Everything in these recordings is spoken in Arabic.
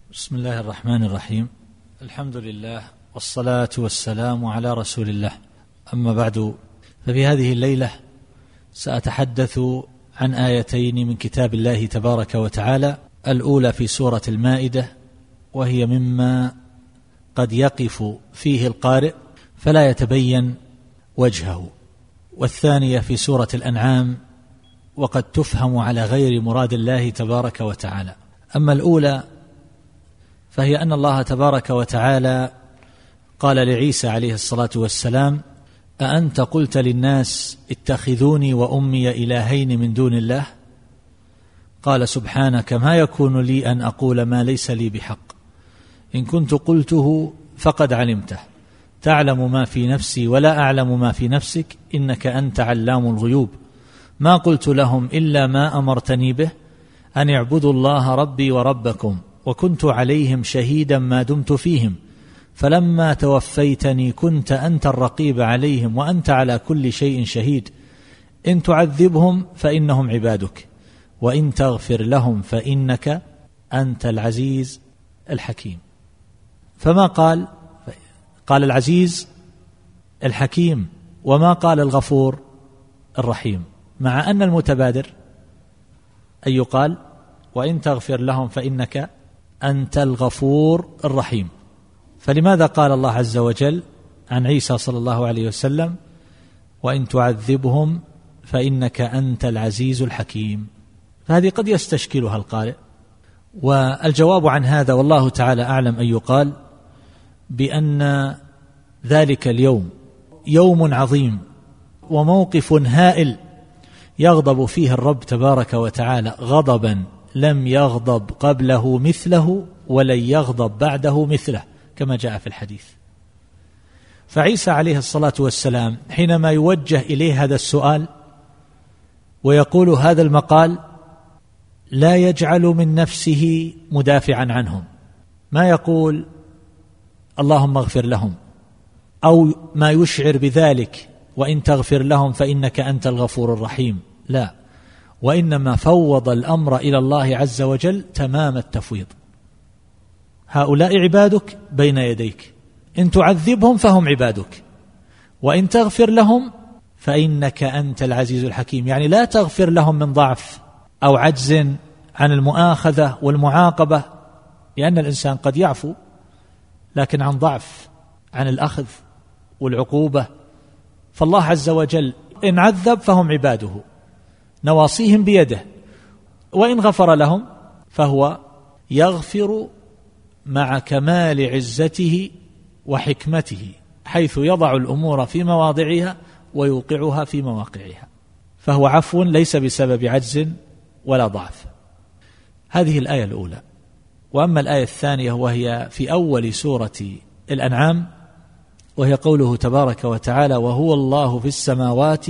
بسم الله الرحمن الرحيم. الحمد لله والصلاة والسلام على رسول الله. أما بعد، ففي هذه الليلة سأتحدث عن آيتين من كتاب الله تبارك وتعالى، الأولى في سورة المائدة وهي مما قد يقف فيه القارئ فلا يتبين وجهه، والثانية في سورة الأنعام وقد تفهم على غير مراد الله تبارك وتعالى. أما الأولى فهي أن الله تبارك وتعالى قال لعيسى عليه الصلاة والسلام: أأنت قلت للناس اتخذوني وأمي إلهين من دون الله؟ قال: سبحانك، ما يكون لي أن أقول ما ليس لي بحق، إن كنت قلته فقد علمته، تعلم ما في نفسي ولا أعلم ما في نفسك، إنك أنت علام الغيوب، ما قلت لهم إلا ما أمرتني به، أن اعبدوا الله ربي وربكم، وكنت عليهم شهيدا ما دمت فيهم، فلما توفيتني كنت أنت الرقيب عليهم وأنت على كل شيء شهيد، إن تعذبهم فإنهم عبادك، وإن تغفر لهم فإنك أنت العزيز الحكيم. فما قال العزيز الحكيم، وما قال الغفور الرحيم، مع أن المتبادر أن يقال وإن تغفر لهم فإنك أنت الغفور الرحيم. فلماذا قال الله عز وجل عن عيسى صلى الله عليه وسلم وإن تعذبهم فإنك أنت العزيز الحكيم؟ فهذه قد يستشكلها القارئ، والجواب عن هذا والله تعالى أعلم أن يقال بأن ذلك اليوم يوم عظيم وموقف هائل يغضب فيه الرب تبارك وتعالى غضبا لم يغضب قبله مثله ولن يغضب بعده مثله، كما جاء في الحديث. فعيسى عليه الصلاة والسلام حينما يوجه إليه هذا السؤال ويقول هذا المقال لا يجعل من نفسه مدافعا عنهم، ما يقول اللهم اغفر لهم أو ما يشعر بذلك وإن تغفر لهم فإنك أنت الغفور الرحيم، لا، وإنما فوض الأمر إلى الله عز وجل تمام التفويض. هؤلاء عبادك بين يديك، إن تعذبهم فهم عبادك، وإن تغفر لهم فإنك أنت العزيز الحكيم. يعني لا تغفر لهم من ضعف أو عجز عن المؤاخذة والمعاقبة، لأن الإنسان قد يعفو لكن عن ضعف عن الأخذ والعقوبة. فالله عز وجل إن عذب فهم عباده نواصيهم بيده، وإن غفر لهم فهو يغفر مع كمال عزته وحكمته، حيث يضع الأمور في مواضعها ويوقعها في مواقعها، فهو عفو ليس بسبب عجز ولا ضعف. هذه الآية الأولى. وأما الآية الثانية وهي في أول سورة الأنعام، وهي قوله تبارك وتعالى: وهو الله في السماوات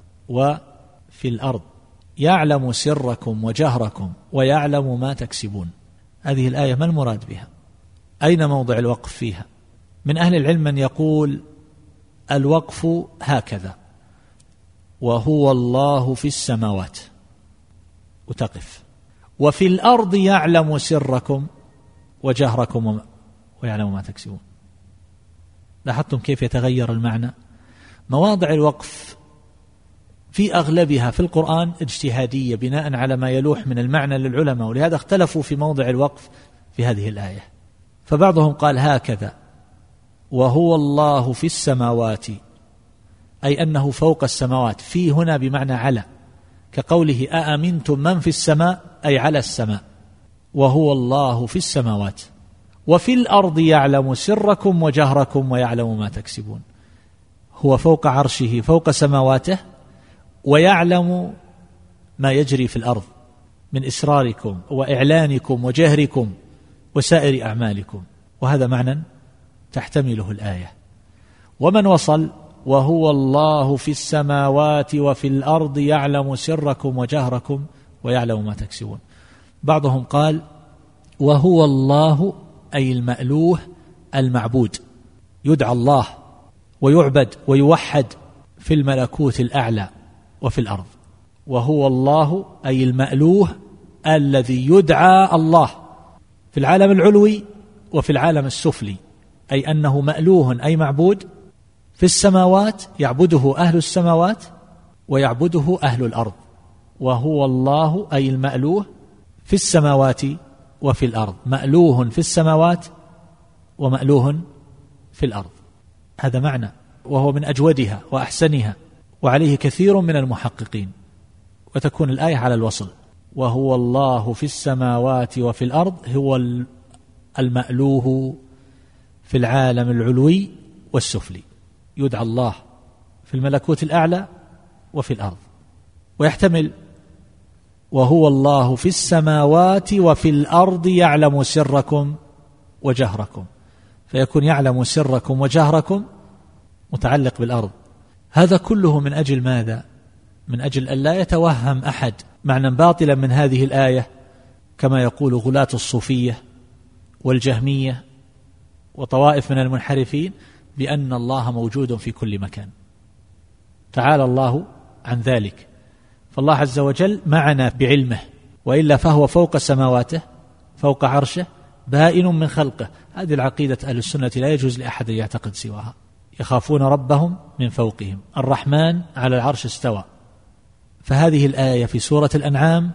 وفي الأرض يعلم سركم وجهركم ويعلم ما تكسبون. هذه الآية ما المراد بها؟ أين موضع الوقف فيها؟ من أهل العلم من يقول الوقف هكذا: وهو الله في السماوات وتقف، وفي الأرض يعلم سركم وجهركم ويعلم ما تكسبون. لاحظتم كيف يتغير المعنى؟ مواضع الوقف في أغلبها في القرآن اجتهادية بناء على ما يلوح من المعنى للعلماء، ولهذا اختلفوا في موضع الوقف في هذه الآية. فبعضهم قال هكذا: وهو الله في السماوات، أي أنه فوق السماوات، في هنا بمعنى على، كقوله أأمنتم من في السماء، أي على السماء، وهو الله في السماوات، وفي الأرض يعلم سركم وجهركم ويعلم ما تكسبون. هو فوق عرشه فوق سماواته، ويعلم ما يجري في الأرض من إسراركم وإعلانكم وجهركم وسائر أعمالكم، وهذا معنى تحتمله الآية. ومن وصل وهو الله في السماوات وفي الأرض يعلم سركم وجهركم ويعلم ما تكسبون. بعضهم قال وهو الله أي المألوه المعبود، يدعى الله ويعبد ويوحد في الملكوت الأعلى وفي الأرض. وهو الله أي المألوه الذي يدعى الله في العالم العلوي وفي العالم السفلي، أي أنه مألوه أي معبود في السماوات يعبده أهل السماوات ويعبده أهل الأرض، وهو الله أي المألوه في السماوات وفي الأرض، مألوه في السماوات ومألوه في الأرض. هذا معنى، وهو من أجودها وأحسنها، وعليه كثير من المحققين، وتكون الآية على الوصل، وهو الله في السماوات وفي الأرض، هو المألوه في العالم العلوي والسفلي، يدعى الله في الملكوت الأعلى وفي الأرض. ويحتمل وهو الله في السماوات وفي الأرض يعلم سركم وجهركم، فيكون يعلم سركم وجهركم متعلق بالأرض. هذا كله من أجل ماذا؟ من أجل أن لا يتوهم أحد معنى باطلا من هذه الآية، كما يقول غلاة الصوفية والجهمية وطوائف من المنحرفين، بأن الله موجود في كل مكان. تعالى الله عن ذلك، فالله عز وجل معنا بعلمه، وإلا فهو فوق سماواته فوق عرشه بائن من خلقه. هذه العقيدة أهل السنة لا يجوز لأحد يعتقد سواها. يخافون ربهم من فوقهم، الرحمن على العرش استوى. فهذه الآية في سورة الأنعام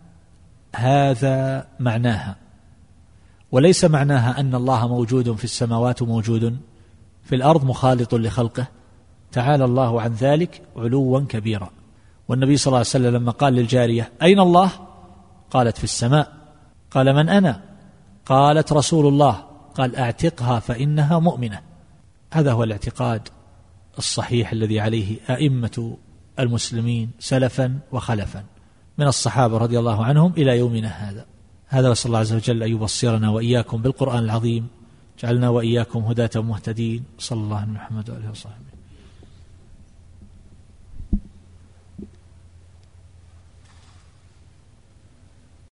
هذا معناها، وليس معناها أن الله موجود في السماوات وموجود في الأرض مخالط لخلقه، تعالى الله عن ذلك علوا كبيرا. والنبي صلى الله عليه وسلم لما قال للجارية أين الله؟ قالت في السماء. قال من أنا؟ قالت رسول الله. قال اعتقها فإنها مؤمنة. هذا هو الاعتقاد الصحيح الذي عليه أئمة المسلمين سلفا وخلفا من الصحابة رضي الله عنهم إلى يومنا هذا. هذا، وصلى الله عز وجل أن يبصرنا وإياكم بالقرآن العظيم، جعلنا وإياكم هداة مهتدين. صلى الله عليه محمد وآله وصحبه.